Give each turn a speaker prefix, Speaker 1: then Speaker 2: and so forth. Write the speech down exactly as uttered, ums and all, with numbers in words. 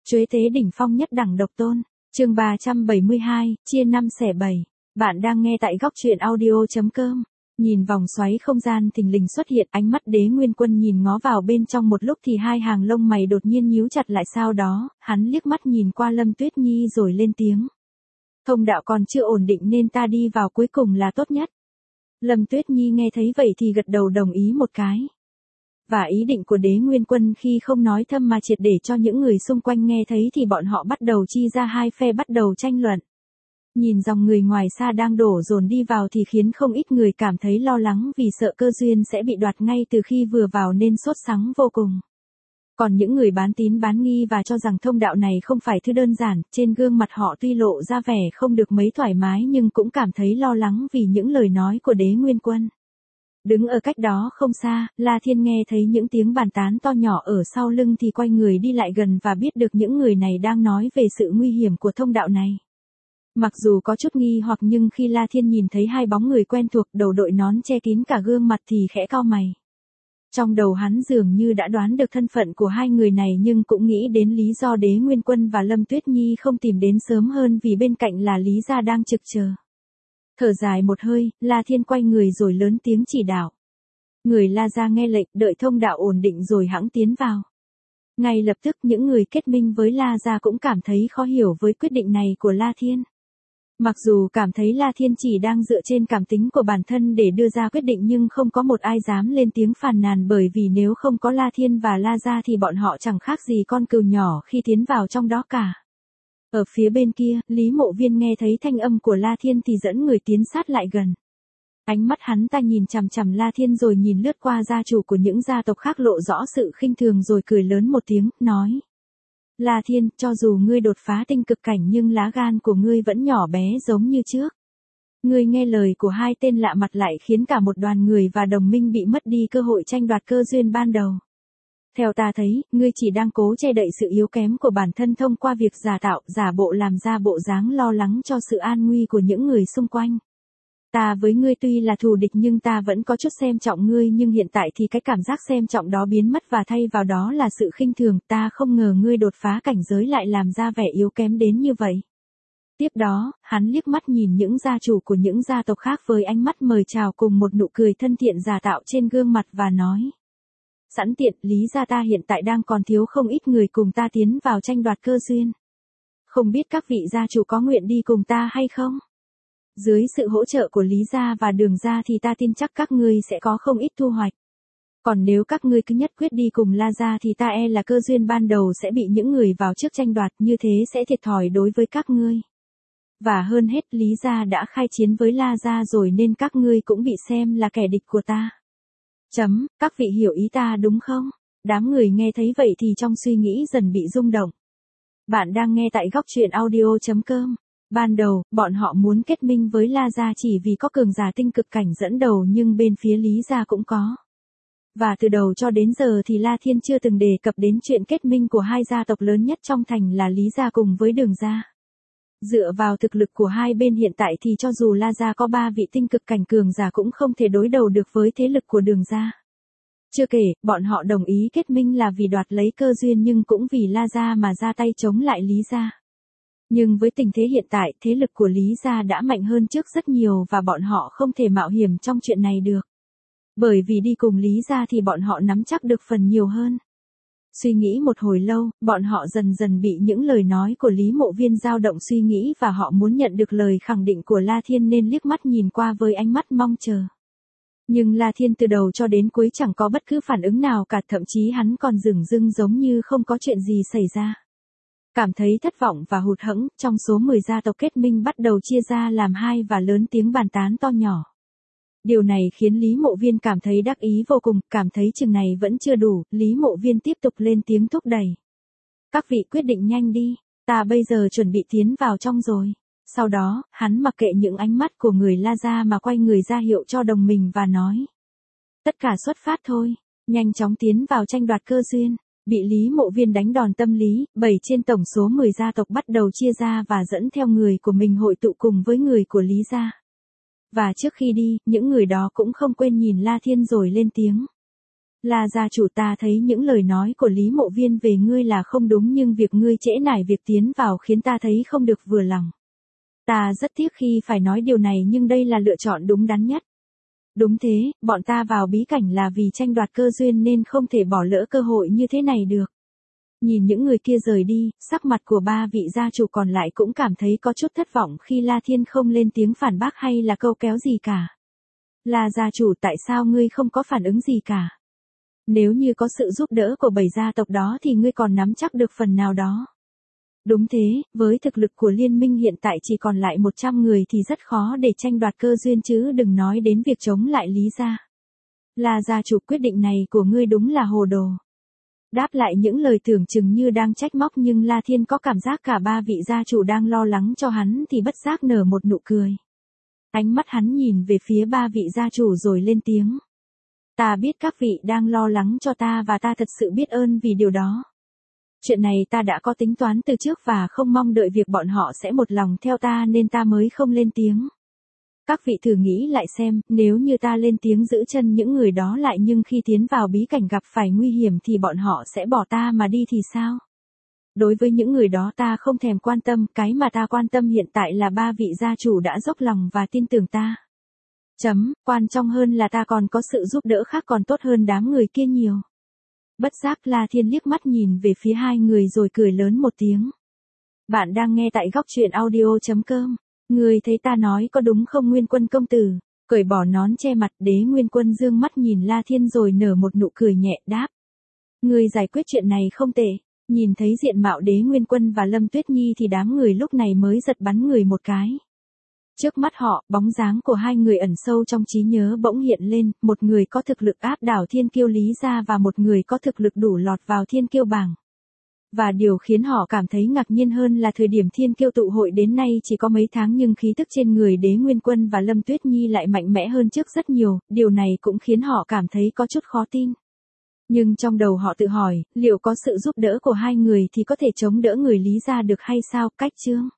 Speaker 1: Chuế tế đỉnh phong nhất đẳng độc tôn, chương ba trăm bảy mươi hai, chia năm xẻ bảy. Bạn đang nghe tại góc truyện audio.com. Nhìn vòng xoáy không gian thình lình xuất hiện, ánh mắt Đế Nguyên Quân nhìn ngó vào bên trong một lúc thì hai hàng lông mày đột nhiên nhíu chặt lại, sau đó, hắn liếc mắt nhìn qua Lâm Tuyết Nhi rồi lên tiếng. Thông đạo còn chưa ổn định nên ta đi vào cuối cùng là tốt nhất. Lâm Tuyết Nhi nghe thấy vậy thì gật đầu đồng ý một cái. Và ý định của Đế Nguyên Quân khi không nói thâm mà triệt để cho những người xung quanh nghe thấy thì bọn họ bắt đầu chia ra hai phe bắt đầu tranh luận. Nhìn dòng người ngoài xa đang đổ dồn đi vào thì khiến không ít người cảm thấy lo lắng vì sợ cơ duyên sẽ bị đoạt ngay từ khi vừa vào nên sốt sắng vô cùng. Còn những người bán tín bán nghi và cho rằng thông đạo này không phải thứ đơn giản, trên gương mặt họ tuy lộ ra vẻ không được mấy thoải mái nhưng cũng cảm thấy lo lắng vì những lời nói của Đế Nguyên Quân. Đứng ở cách đó không xa, La Thiên nghe thấy những tiếng bàn tán to nhỏ ở sau lưng thì quay người đi lại gần và biết được những người này đang nói về sự nguy hiểm của thông đạo này. Mặc dù có chút nghi hoặc nhưng khi La Thiên nhìn thấy hai bóng người quen thuộc đầu đội nón che kín cả gương mặt thì khẽ cau mày. Trong đầu hắn dường như đã đoán được thân phận của hai người này nhưng cũng nghĩ đến lý do Đế Nguyên Quân và Lâm Tuyết Nhi không tìm đến sớm hơn vì bên cạnh là Lý Gia đang trực chờ. Thở dài một hơi, La Thiên quay người rồi lớn tiếng chỉ đạo. Người La Gia nghe lệnh, đợi thông đạo ổn định rồi hẵng tiến vào. Ngay lập tức những người kết minh với La Gia cũng cảm thấy khó hiểu với quyết định này của La Thiên. Mặc dù cảm thấy La Thiên chỉ đang dựa trên cảm tính của bản thân để đưa ra quyết định nhưng không có một ai dám lên tiếng phàn nàn bởi vì nếu không có La Thiên và La Gia thì bọn họ chẳng khác gì con cừu nhỏ khi tiến vào trong đó cả. Ở phía bên kia, Lý Mộ Viên nghe thấy thanh âm của La Thiên thì dẫn người tiến sát lại gần. Ánh mắt hắn ta nhìn chằm chằm La Thiên rồi nhìn lướt qua gia chủ của những gia tộc khác lộ rõ sự khinh thường rồi cười lớn một tiếng, nói. La Thiên, cho dù ngươi đột phá tinh cực cảnh nhưng lá gan của ngươi vẫn nhỏ bé giống như trước. Ngươi nghe lời của hai tên lạ mặt lại khiến cả một đoàn người và đồng minh bị mất đi cơ hội tranh đoạt cơ duyên ban đầu. Theo ta thấy, ngươi chỉ đang cố che đậy sự yếu kém của bản thân thông qua việc giả tạo, giả bộ làm ra bộ dáng lo lắng cho sự an nguy của những người xung quanh. Ta với ngươi tuy là thù địch nhưng ta vẫn có chút xem trọng ngươi nhưng hiện tại thì cái cảm giác xem trọng đó biến mất và thay vào đó là sự khinh thường, ta không ngờ ngươi đột phá cảnh giới lại làm ra vẻ yếu kém đến như vậy. Tiếp đó, hắn liếc mắt nhìn những gia chủ của những gia tộc khác với ánh mắt mời chào cùng một nụ cười thân thiện giả tạo trên gương mặt và nói. Sẵn tiện, Lý gia ta hiện tại đang còn thiếu không ít người cùng ta tiến vào tranh đoạt cơ duyên. Không biết các vị gia chủ có nguyện đi cùng ta hay không? Dưới sự hỗ trợ của Lý gia và Đường gia thì ta tin chắc các ngươi sẽ có không ít thu hoạch. Còn nếu các ngươi cứ nhất quyết đi cùng La gia thì ta e là cơ duyên ban đầu sẽ bị những người vào trước tranh đoạt, như thế sẽ thiệt thòi đối với các ngươi. Và hơn hết Lý gia đã khai chiến với La gia rồi nên các ngươi cũng bị xem là kẻ địch của ta. Chấm, các vị hiểu ý ta đúng không? Đám người nghe thấy vậy thì trong suy nghĩ dần bị rung động. Bạn đang nghe tại góc truyện audio.com. Ban đầu, bọn họ muốn kết minh với La Gia chỉ vì có cường giả tinh cực cảnh dẫn đầu nhưng bên phía Lý Gia cũng có. Và từ đầu cho đến giờ thì La Thiên chưa từng đề cập đến chuyện kết minh của hai gia tộc lớn nhất trong thành là Lý Gia cùng với Đường Gia. Dựa vào thực lực của hai bên hiện tại thì cho dù La Gia có ba vị tinh cực cảnh cường giả cũng không thể đối đầu được với thế lực của Đường Gia. Chưa kể, bọn họ đồng ý kết minh là vì đoạt lấy cơ duyên nhưng cũng vì La Gia mà ra tay chống lại Lý Gia. Nhưng với tình thế hiện tại, thế lực của Lý Gia đã mạnh hơn trước rất nhiều và bọn họ không thể mạo hiểm trong chuyện này được. Bởi vì đi cùng Lý Gia thì bọn họ nắm chắc được phần nhiều hơn. Suy nghĩ một hồi lâu, bọn họ dần dần bị những lời nói của Lý Mộ Viên dao động suy nghĩ và họ muốn nhận được lời khẳng định của La Thiên nên liếc mắt nhìn qua với ánh mắt mong chờ. Nhưng La Thiên từ đầu cho đến cuối chẳng có bất cứ phản ứng nào cả, thậm chí hắn còn dửng dưng giống như không có chuyện gì xảy ra. Cảm thấy thất vọng và hụt hẫng, trong số mười gia tộc kết minh bắt đầu chia ra làm hai và lớn tiếng bàn tán to nhỏ. Điều này khiến Lý Mộ Viên cảm thấy đắc ý vô cùng, cảm thấy chừng này vẫn chưa đủ, Lý Mộ Viên tiếp tục lên tiếng thúc đẩy. Các vị quyết định nhanh đi, ta bây giờ chuẩn bị tiến vào trong rồi. Sau đó, hắn mặc kệ những ánh mắt của người La Gia mà quay người ra hiệu cho đồng mình và nói. Tất cả xuất phát thôi, nhanh chóng tiến vào tranh đoạt cơ duyên. Bị Lý Mộ Viên đánh đòn tâm lý, bảy trên tổng số mười gia tộc bắt đầu chia ra và dẫn theo người của mình hội tụ cùng với người của Lý Gia. Và trước khi đi, những người đó cũng không quên nhìn La Thiên rồi lên tiếng. La gia chủ, ta thấy những lời nói của Lý Mộ Viên về ngươi là không đúng, nhưng việc ngươi trễ nải việc tiến vào khiến ta thấy không được vừa lòng. Ta rất tiếc khi phải nói điều này, nhưng đây là lựa chọn đúng đắn nhất. Đúng thế, bọn ta vào bí cảnh là vì tranh đoạt cơ duyên nên không thể bỏ lỡ cơ hội như thế này được. Nhìn những người kia rời đi, sắc mặt của ba vị gia chủ còn lại cũng cảm thấy có chút thất vọng khi La Thiên không lên tiếng phản bác hay là câu kéo gì cả. La gia chủ, tại sao ngươi không có phản ứng gì cả? Nếu như có sự giúp đỡ của bảy gia tộc đó thì ngươi còn nắm chắc được phần nào đó. Đúng thế, với thực lực của liên minh hiện tại chỉ còn lại một trăm người thì rất khó để tranh đoạt cơ duyên, chứ đừng nói đến việc chống lại Lý gia. La gia chủ, quyết định này của ngươi đúng là hồ đồ. Đáp lại những lời tưởng chừng như đang trách móc, nhưng La Thiên có cảm giác cả ba vị gia chủ đang lo lắng cho hắn thì bất giác nở một nụ cười. Ánh mắt hắn nhìn về phía ba vị gia chủ rồi lên tiếng. Ta biết các vị đang lo lắng cho ta và ta thật sự biết ơn vì điều đó. Chuyện này ta đã có tính toán từ trước và không mong đợi việc bọn họ sẽ một lòng theo ta nên ta mới không lên tiếng. Các vị thử nghĩ lại xem, nếu như ta lên tiếng giữ chân những người đó lại nhưng khi tiến vào bí cảnh gặp phải nguy hiểm thì bọn họ sẽ bỏ ta mà đi thì sao? Đối với những người đó ta không thèm quan tâm, cái mà ta quan tâm hiện tại là ba vị gia chủ đã dốc lòng và tin tưởng ta. Chấm, quan trọng hơn là ta còn có sự giúp đỡ khác còn tốt hơn đám người kia nhiều. Bất giác La Thiên liếc mắt nhìn về phía hai người rồi cười lớn một tiếng. Bạn đang nghe tại góc truyện audio chấm com. Ngươi thấy ta nói có đúng không Nguyên Quân công tử? Cởi bỏ nón che mặt, Đế Nguyên Quân dương mắt nhìn La Thiên rồi nở một nụ cười nhẹ đáp. Ngươi giải quyết chuyện này không tệ. Nhìn thấy diện mạo Đế Nguyên Quân và Lâm Tuyết Nhi thì đám người lúc này mới giật bắn người một cái. Trước mắt họ, bóng dáng của hai người ẩn sâu trong trí nhớ bỗng hiện lên, một người có thực lực áp đảo thiên kiêu Lý gia và một người có thực lực đủ lọt vào thiên kiêu bảng. Và điều khiến họ cảm thấy ngạc nhiên hơn là thời điểm thiên kiêu tụ hội đến nay chỉ có mấy tháng nhưng khí tức trên người Đế Nguyên Quân và Lâm Tuyết Nhi lại mạnh mẽ hơn trước rất nhiều, điều này cũng khiến họ cảm thấy có chút khó tin. Nhưng trong đầu họ tự hỏi, liệu có sự giúp đỡ của hai người thì có thể chống đỡ người Lý gia được hay sao? Cách chương